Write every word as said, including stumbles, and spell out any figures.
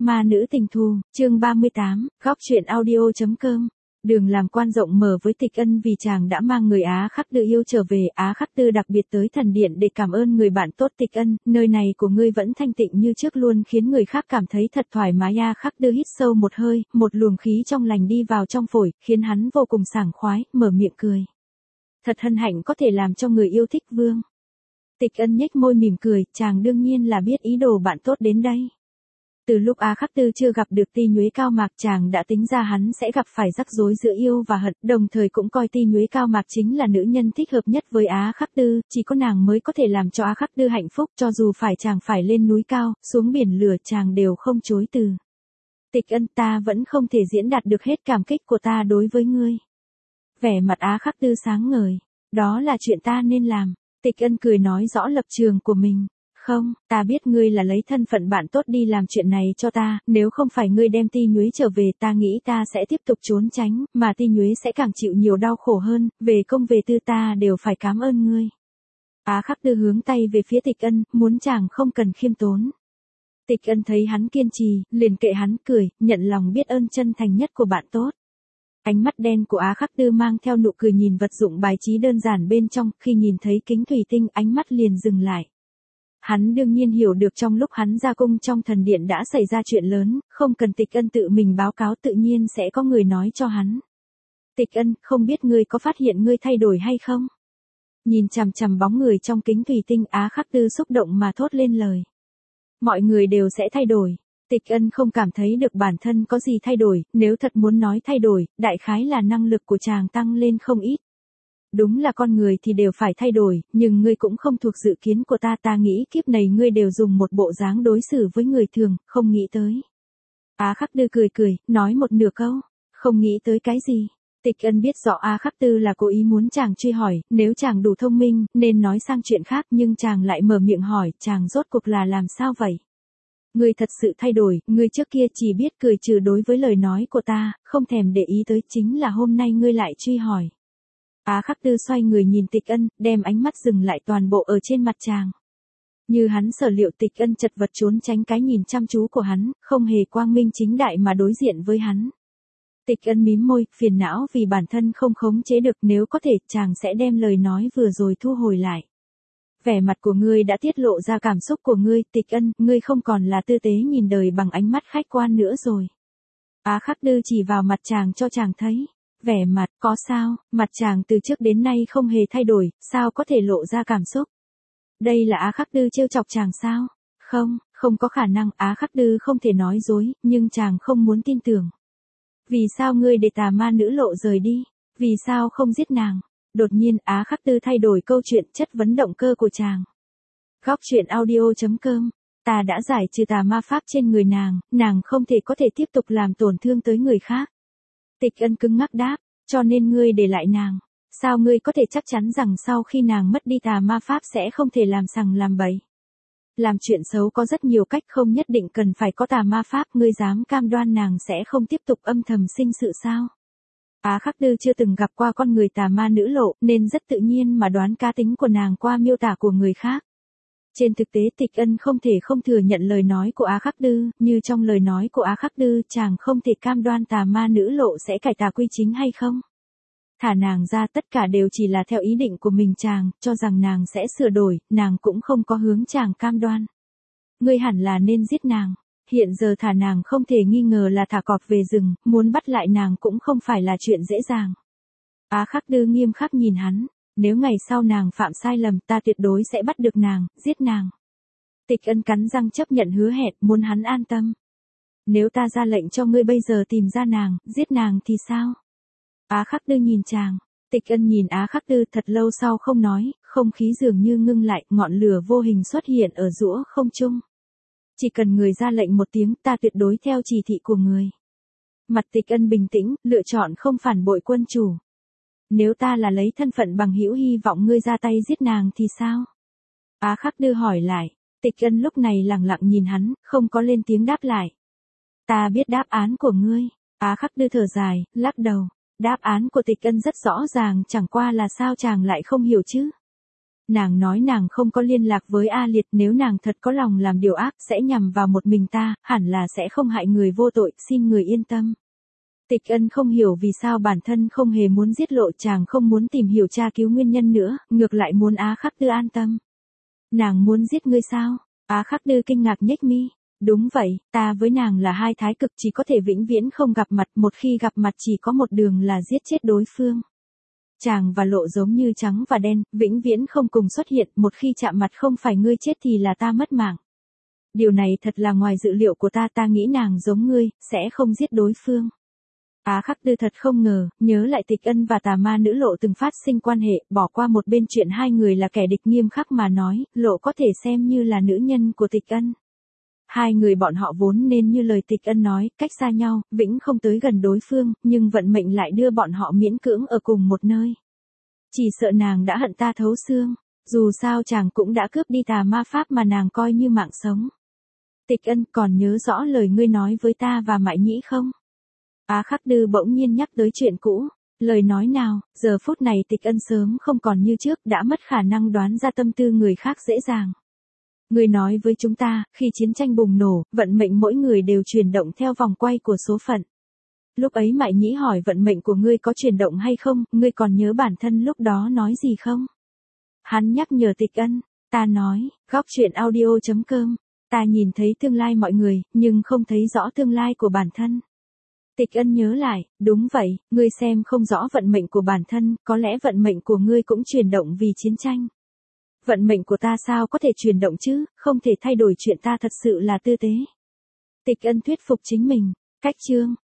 Ma nữ tình thù, chương ba mươi tám, góc truyện audio.com. Đường làm quan rộng mở với Tịch Ân vì chàng đã mang người Á Khắc Tư yêu trở về. Á Khắc Tư đặc biệt tới thần điện để cảm ơn người bạn tốt Tịch Ân, nơi này của ngươi vẫn thanh tịnh như trước luôn khiến người khác cảm thấy thật thoải mái. Á Khắc Tư hít sâu một hơi, một luồng khí trong lành đi vào trong phổi, khiến hắn vô cùng sảng khoái, mở miệng cười. Thật hân hạnh có thể làm cho người yêu thích vương. Tịch Ân nhếch môi mỉm cười, chàng đương nhiên là biết ý đồ bạn tốt đến đây. Từ lúc Á Khắc Tư chưa gặp được Ti Nhuế Cao Mạc, chàng đã tính ra hắn sẽ gặp phải rắc rối giữa yêu và hận, đồng thời cũng coi Ti Nhuế Cao Mạc chính là nữ nhân thích hợp nhất với Á Khắc Tư, chỉ có nàng mới có thể làm cho Á Khắc Tư hạnh phúc, cho dù phải chàng phải lên núi cao, xuống biển lửa chàng đều không chối từ. Tịch Ân, ta vẫn không thể diễn đạt được hết cảm kích của ta đối với ngươi. Vẻ mặt Á Khắc Tư sáng ngời, đó là chuyện ta nên làm. Tịch Ân cười nói rõ lập trường của mình. Không, ta biết ngươi là lấy thân phận bạn tốt đi làm chuyện này cho ta, nếu không phải ngươi đem Ti Nhuế trở về ta nghĩ ta sẽ tiếp tục trốn tránh, mà Ti Nhuế sẽ càng chịu nhiều đau khổ hơn, về công về tư ta đều phải cảm ơn ngươi. Á Khắc Tư hướng tay về phía Tịch Ân, muốn chàng không cần khiêm tốn. Tịch Ân thấy hắn kiên trì, liền kệ hắn cười, nhận lòng biết ơn chân thành nhất của bạn tốt. Ánh mắt đen của Á Khắc Tư mang theo nụ cười nhìn vật dụng bài trí đơn giản bên trong, khi nhìn thấy kính thủy tinh ánh mắt liền dừng lại. Hắn đương nhiên hiểu được trong lúc hắn ra cung trong thần điện đã xảy ra chuyện lớn, không cần Tịch Ân tự mình báo cáo tự nhiên sẽ có người nói cho hắn. Tịch Ân, không biết ngươi có phát hiện ngươi thay đổi hay không? Nhìn chằm chằm bóng người trong kính thủy tinh, Á Khắc Tư xúc động mà thốt lên lời. Mọi người đều sẽ thay đổi. Tịch Ân không cảm thấy được bản thân có gì thay đổi, nếu thật muốn nói thay đổi, đại khái là năng lực của chàng tăng lên không ít. Đúng là con người thì đều phải thay đổi, nhưng ngươi cũng không thuộc dự kiến của ta, ta nghĩ kiếp này ngươi đều dùng một bộ dáng đối xử với người thường, không nghĩ tới. Á Khắc Tư cười cười, nói một nửa câu, không nghĩ tới cái gì. Tịch Ân biết rõ Á Khắc Tư là cố ý muốn chàng truy hỏi, nếu chàng đủ thông minh, nên nói sang chuyện khác, nhưng chàng lại mở miệng hỏi, chàng rốt cuộc là làm sao vậy? Ngươi thật sự thay đổi, ngươi trước kia chỉ biết cười trừ đối với lời nói của ta, không thèm để ý tới, chính là hôm nay ngươi lại truy hỏi. Á Khắc Tư xoay người nhìn Tịch Ân, đem ánh mắt dừng lại toàn bộ ở trên mặt chàng. Như hắn sở liệu, Tịch Ân chật vật trốn tránh cái nhìn chăm chú của hắn, không hề quang minh chính đại mà đối diện với hắn. Tịch Ân mím môi, phiền não vì bản thân không khống chế được, nếu có thể chàng sẽ đem lời nói vừa rồi thu hồi lại. Vẻ mặt của ngươi đã tiết lộ ra cảm xúc của ngươi, Tịch Ân, ngươi không còn là tư tế nhìn đời bằng ánh mắt khách quan nữa rồi. Á Khắc Tư chỉ vào mặt chàng cho chàng thấy. Vẻ mặt, có sao, mặt chàng từ trước đến nay không hề thay đổi, sao có thể lộ ra cảm xúc? Đây là Á Khắc Tư trêu chọc chàng sao? Không, không có khả năng, Á Khắc Tư không thể nói dối, nhưng chàng không muốn tin tưởng. Vì sao ngươi để tà ma nữ lộ rời đi? Vì sao không giết nàng? Đột nhiên Á Khắc Tư thay đổi câu chuyện, chất vấn động cơ của chàng. Góc truyện audio.com. Ta đã giải trừ tà ma pháp trên người nàng, nàng không thể có thể tiếp tục làm tổn thương tới người khác. Tịch Ân cứng ngắc đáp, cho nên ngươi để lại nàng. Sao ngươi có thể chắc chắn rằng sau khi nàng mất đi tà ma pháp sẽ không thể làm sằng làm bậy? Làm chuyện xấu có rất nhiều cách, không nhất định cần phải có tà ma pháp, ngươi dám cam đoan nàng sẽ không tiếp tục âm thầm sinh sự sao? Á Khắc Tư chưa từng gặp qua con người tà ma nữ lộ, nên rất tự nhiên mà đoán cá tính của nàng qua miêu tả của người khác. Trên thực tế Tịch Ân không thể không thừa nhận lời nói của Á Khắc Tư, như trong lời nói của Á Khắc Tư chàng không thể cam đoan tà ma nữ lộ sẽ cải tà quy chính hay không. Thả nàng ra tất cả đều chỉ là theo ý định của mình, chàng cho rằng nàng sẽ sửa đổi, nàng cũng không có hướng chàng cam đoan. Ngươi hẳn là nên giết nàng, hiện giờ thả nàng không thể nghi ngờ là thả cọp về rừng, muốn bắt lại nàng cũng không phải là chuyện dễ dàng. Á Khắc Tư nghiêm khắc nhìn hắn. Nếu ngày sau nàng phạm sai lầm ta tuyệt đối sẽ bắt được nàng, giết nàng. Tịch Ân cắn răng chấp nhận hứa hẹn, muốn hắn an tâm. Nếu ta ra lệnh cho ngươi bây giờ tìm ra nàng, giết nàng thì sao? Á Khắc Tư nhìn chàng. Tịch Ân nhìn Á Khắc Tư thật lâu sau không nói, không khí dường như ngưng lại, ngọn lửa vô hình xuất hiện ở giữa không trung. Chỉ cần người ra lệnh một tiếng ta tuyệt đối theo chỉ thị của người. Mặt Tịch Ân bình tĩnh, lựa chọn không phản bội quân chủ. Nếu ta là lấy thân phận bằng hữu hy vọng ngươi ra tay giết nàng thì sao? Á Khắc Tư hỏi lại. Tịch Ân lúc này lặng lặng nhìn hắn, không có lên tiếng đáp lại. Ta biết đáp án của ngươi. Á Khắc Tư thở dài, lắc đầu. Đáp án của Tịch Ân rất rõ ràng, chẳng qua là sao chàng lại không hiểu chứ? Nàng nói nàng không có liên lạc với A Liệt, nếu nàng thật có lòng làm điều ác sẽ nhằm vào một mình ta, hẳn là sẽ không hại người vô tội, xin người yên tâm. Tịch Ân không hiểu vì sao bản thân không hề muốn giết Lộ, chàng không muốn tìm hiểu tra cứu nguyên nhân nữa, ngược lại muốn Á Khắc Tư an tâm. Nàng muốn giết ngươi sao? Á Khắc Tư kinh ngạc nhếch mi. Đúng vậy, ta với nàng là hai thái cực, chỉ có thể vĩnh viễn không gặp mặt, một khi gặp mặt chỉ có một đường là giết chết đối phương. Chàng và Lộ giống như trắng và đen, vĩnh viễn không cùng xuất hiện, một khi chạm mặt không phải ngươi chết thì là ta mất mạng. Điều này thật là ngoài dự liệu của ta, ta nghĩ nàng giống ngươi, sẽ không giết đối phương. Á Khắc Tư thật không ngờ, nhớ lại Tịch Ân và tà ma nữ Lộ từng phát sinh quan hệ, bỏ qua một bên chuyện hai người là kẻ địch nghiêm khắc mà nói, Lộ có thể xem như là nữ nhân của Tịch Ân. Hai người bọn họ vốn nên như lời Tịch Ân nói, cách xa nhau, vĩnh không tới gần đối phương, nhưng vận mệnh lại đưa bọn họ miễn cưỡng ở cùng một nơi. Chỉ sợ nàng đã hận ta thấu xương, dù sao chàng cũng đã cướp đi tà ma pháp mà nàng coi như mạng sống. Tịch Ân, còn nhớ rõ lời ngươi nói với ta và Mại Nhĩ không? Á Khắc Tư bỗng nhiên nhắc tới chuyện cũ. Lời nói nào, giờ phút này Tịch Ân sớm không còn như trước, đã mất khả năng đoán ra tâm tư người khác dễ dàng. Ngươi nói với chúng ta, khi chiến tranh bùng nổ, vận mệnh mỗi người đều chuyển động theo vòng quay của số phận. Lúc ấy Mại Nhĩ hỏi vận mệnh của ngươi có chuyển động hay không, ngươi còn nhớ bản thân lúc đó nói gì không? Hắn nhắc nhở Tịch Ân, ta nói, góc truyện audio chấm com, ta nhìn thấy tương lai mọi người, nhưng không thấy rõ tương lai của bản thân. Tịch Ân nhớ lại, đúng vậy, ngươi xem không rõ vận mệnh của bản thân, có lẽ vận mệnh của ngươi cũng chuyển động vì chiến tranh. Vận mệnh của ta sao có thể chuyển động chứ, không thể thay đổi chuyện, ta thật sự là tư tế. Tịch Ân thuyết phục chính mình, cách chương.